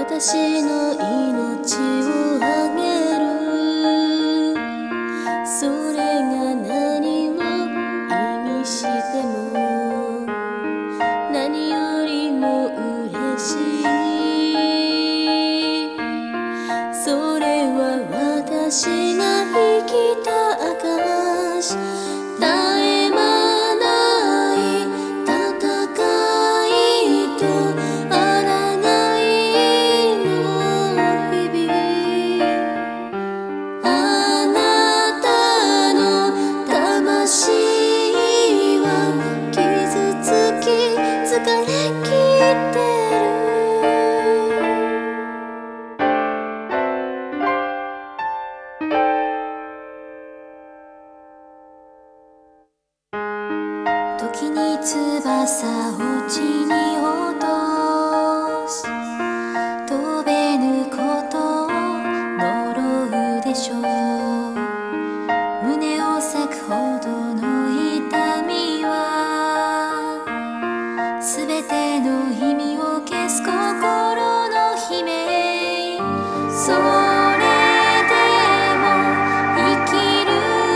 私の命をあげる。それが何を意味しても何よりも嬉しい。それは私が生きた証。絶え間ない戦いと抗いの日々。あなたの魂は傷つき疲れきってる。時に翼を地に落とし飛べぬことを呪うでしょう。胸を裂くほどの痛みはすべての意味を消す心の悲鳴。それでも生きる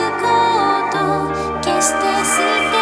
こと決して捨て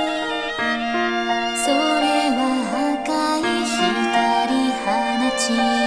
それは赤い光放ち